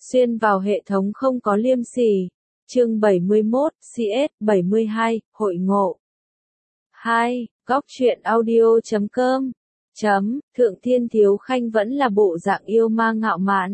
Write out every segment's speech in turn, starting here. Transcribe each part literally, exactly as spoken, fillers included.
Xuyên vào hệ thống không có liêm sỉ. Chương bảy mươi mốt, xê ét bảy mươi hai, hội ngộ. hai. Góc truyện audio chấm com. Chấm, Thượng Thiên Thiếu Khanh vẫn là bộ dạng yêu ma ngạo mạn.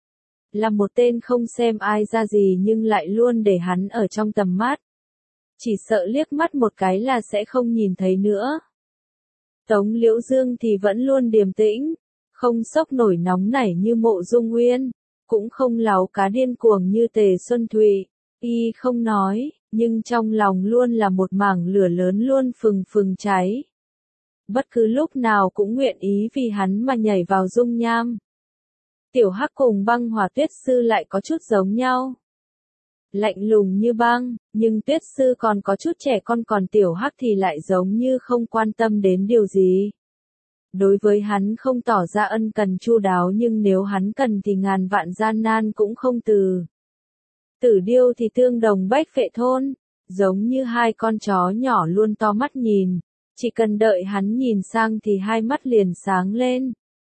Là một tên không xem ai ra gì nhưng lại luôn để hắn ở trong tầm mắt. Chỉ sợ liếc mắt một cái là sẽ không nhìn thấy nữa. Tống Liễu Dương thì vẫn luôn điềm tĩnh, không sốc nổi nóng nảy như Mộ Dung Uyên, cũng không láu cá điên cuồng như Tề Xuân Thụy. Y không nói, nhưng trong lòng luôn là một mảng lửa lớn luôn phừng phừng cháy. Bất cứ lúc nào cũng nguyện ý vì hắn mà nhảy vào dung nham. Tiểu Hắc cùng Băng Hỏa Tuyết Sư lại có chút giống nhau. Lạnh lùng như băng, nhưng Tuyết Sư còn có chút trẻ con, còn Tiểu Hắc thì lại giống như không quan tâm đến điều gì. Đối với hắn không tỏ ra ân cần chu đáo, nhưng nếu hắn cần thì ngàn vạn gian nan cũng không từ. Tử Điêu thì tương đồng Bách Phệ Thôn, giống như hai con chó nhỏ luôn to mắt nhìn, chỉ cần đợi hắn nhìn sang thì hai mắt liền sáng lên.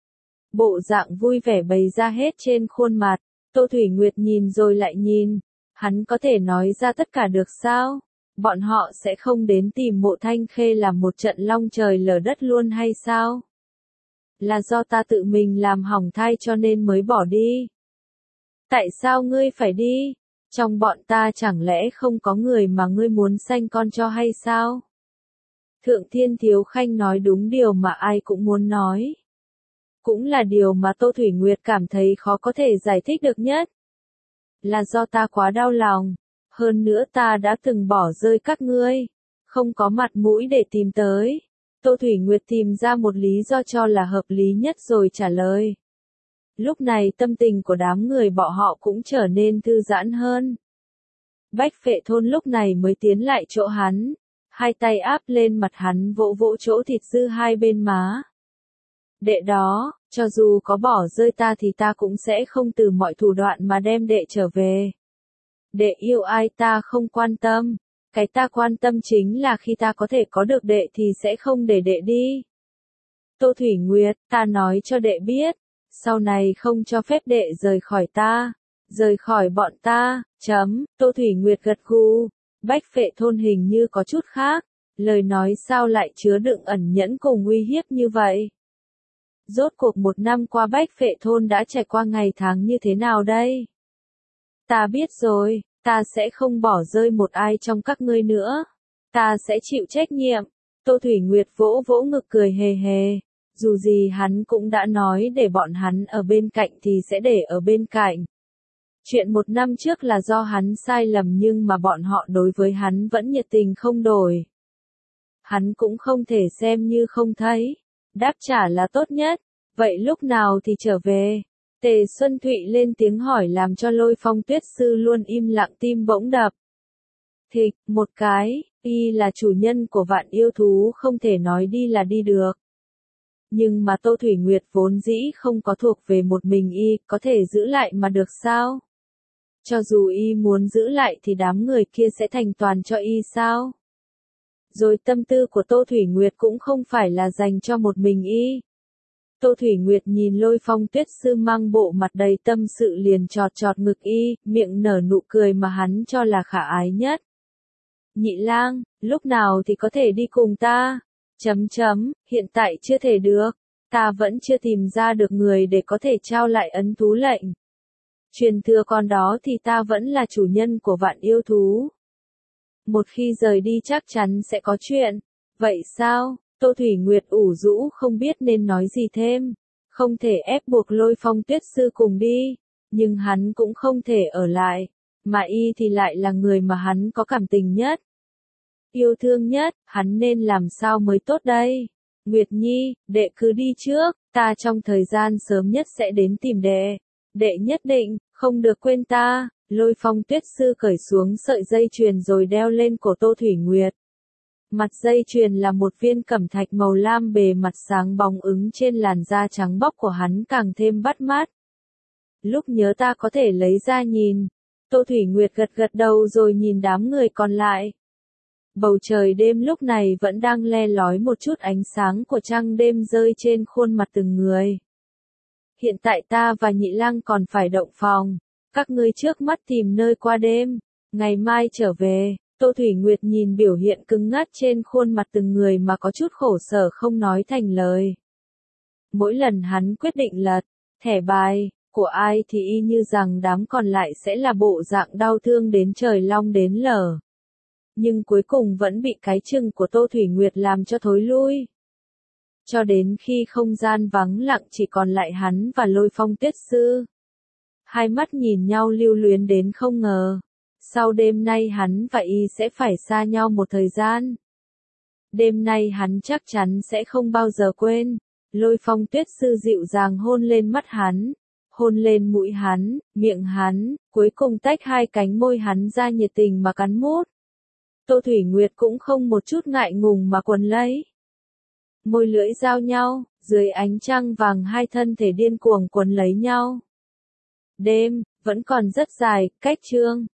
Bộ dạng vui vẻ bày ra hết trên khuôn mặt, Tô Thủy Nguyệt nhìn rồi lại nhìn, hắn có thể nói ra tất cả được sao? Bọn họ sẽ không đến tìm Mộ Thanh Khê làm một trận long trời lở đất luôn hay sao? Là do ta tự mình làm hỏng thai cho nên mới bỏ đi. Tại sao ngươi phải đi? Trong bọn ta chẳng lẽ không có người mà ngươi muốn sanh con cho hay sao? Thượng Thiên Thiếu Khanh nói đúng điều mà ai cũng muốn nói. Cũng là điều mà Tô Thủy Nguyệt cảm thấy khó có thể giải thích được nhất. Là do ta quá đau lòng. Hơn nữa ta đã từng bỏ rơi các ngươi. Không có mặt mũi để tìm tới. Tô Thủy Nguyệt tìm ra một lý do cho là hợp lý nhất rồi trả lời. Lúc này tâm tình của đám người bọn họ cũng trở nên thư giãn hơn. Bách Phệ Thôn lúc này mới tiến lại chỗ hắn. Hai tay áp lên mặt hắn vỗ vỗ chỗ thịt dư hai bên má. Đệ đó, cho dù có bỏ rơi ta thì ta cũng sẽ không từ mọi thủ đoạn mà đem đệ trở về. Đệ yêu ai ta không quan tâm. Cái ta quan tâm chính là khi ta có thể có được đệ thì sẽ không để đệ đi. Tô Thủy Nguyệt, ta nói cho đệ biết. Sau này không cho phép đệ rời khỏi ta. Rời khỏi bọn ta, chấm, Tô Thủy Nguyệt gật gù. Bách Phệ Thôn hình như có chút khác. Lời nói sao lại chứa đựng ẩn nhẫn cùng uy hiếp như vậy? Rốt cuộc một năm qua Bách Phệ Thôn đã trải qua ngày tháng như thế nào đây? Ta biết rồi, ta sẽ không bỏ rơi một ai trong các ngươi nữa. Ta sẽ chịu trách nhiệm. Tô Thủy Nguyệt vỗ vỗ ngực cười hề hề. Dù gì hắn cũng đã nói để bọn hắn ở bên cạnh thì sẽ để ở bên cạnh. Chuyện một năm trước là do hắn sai lầm nhưng mà bọn họ đối với hắn vẫn nhiệt tình không đổi. Hắn cũng không thể xem như không thấy. Đáp trả là tốt nhất. Vậy lúc nào thì trở về? Tề Xuân Thụy lên tiếng hỏi làm cho Lôi Phong Tuyết Sư luôn im lặng, tim bỗng đập. Thịch, một cái, y là chủ nhân của vạn yêu thú không thể nói đi là đi được. Nhưng mà Tô Thủy Nguyệt vốn dĩ không có thuộc về một mình y, có thể giữ lại mà được sao? Cho dù y muốn giữ lại thì đám người kia sẽ thành toàn cho y sao? Rồi tâm tư của Tô Thủy Nguyệt cũng không phải là dành cho một mình y. Tô Thủy Nguyệt nhìn Lôi Phong Tuyết Sư mang bộ mặt đầy tâm sự liền chọt chọt ngực y, miệng nở nụ cười mà hắn cho là khả ái nhất. Nhị lang, lúc nào thì có thể đi cùng ta? Chấm chấm, hiện tại chưa thể được. Ta vẫn chưa tìm ra được người để có thể trao lại ấn thú lệnh. Truyền thừa con đó thì ta vẫn là chủ nhân của vạn yêu thú. Một khi rời đi chắc chắn sẽ có chuyện. Vậy sao? Tô Thủy Nguyệt ủ rũ không biết nên nói gì thêm. Không thể ép buộc Lôi Phong Tuyết Sư cùng đi. Nhưng hắn cũng không thể ở lại. Mà y thì lại là người mà hắn có cảm tình nhất. Yêu thương nhất, hắn nên làm sao mới tốt đây? Nguyệt Nhi, đệ cứ đi trước. Ta trong thời gian sớm nhất sẽ đến tìm đệ. Đệ nhất định, không được quên ta. Lôi Phong Tuyết Sư cởi xuống sợi dây chuyền rồi đeo lên cổ Tô Thủy Nguyệt. Mặt dây chuyền là một viên cẩm thạch màu lam, bề mặt sáng bóng ứng trên làn da trắng bóc của hắn càng thêm bắt mắt. Lúc nhớ ta có thể lấy ra nhìn. Tô Thủy Nguyệt gật gật đầu rồi nhìn đám người còn lại. Bầu trời đêm lúc này vẫn đang le lói một chút ánh sáng của trăng đêm rơi trên khuôn mặt từng người. Hiện tại ta và Nhị lang còn phải động phòng. Các ngươi trước mắt tìm nơi qua đêm, ngày mai trở về. Tô Thủy Nguyệt nhìn biểu hiện cứng ngắc trên khuôn mặt từng người mà có chút khổ sở không nói thành lời. Mỗi lần hắn quyết định lật thẻ bài của ai thì y như rằng đám còn lại sẽ là bộ dạng đau thương đến trời long đến lở. Nhưng cuối cùng vẫn bị cái chừng của Tô Thủy Nguyệt làm cho thối lui. Cho đến khi không gian vắng lặng chỉ còn lại hắn và Lôi Phong Tuyết Sư. Hai mắt nhìn nhau lưu luyến đến không ngờ. Sau đêm nay hắn và y sẽ phải xa nhau một thời gian. Đêm nay hắn chắc chắn sẽ không bao giờ quên. Lôi Phong Tuyết Sư dịu dàng hôn lên mắt hắn, hôn lên mũi hắn, miệng hắn, cuối cùng tách hai cánh môi hắn ra nhiệt tình mà cắn mút. Tô Thủy Nguyệt cũng không một chút ngại ngùng mà quấn lấy. Môi lưỡi giao nhau, dưới ánh trăng vàng hai thân thể điên cuồng quấn lấy nhau. Đêm, vẫn còn rất dài, cách chương.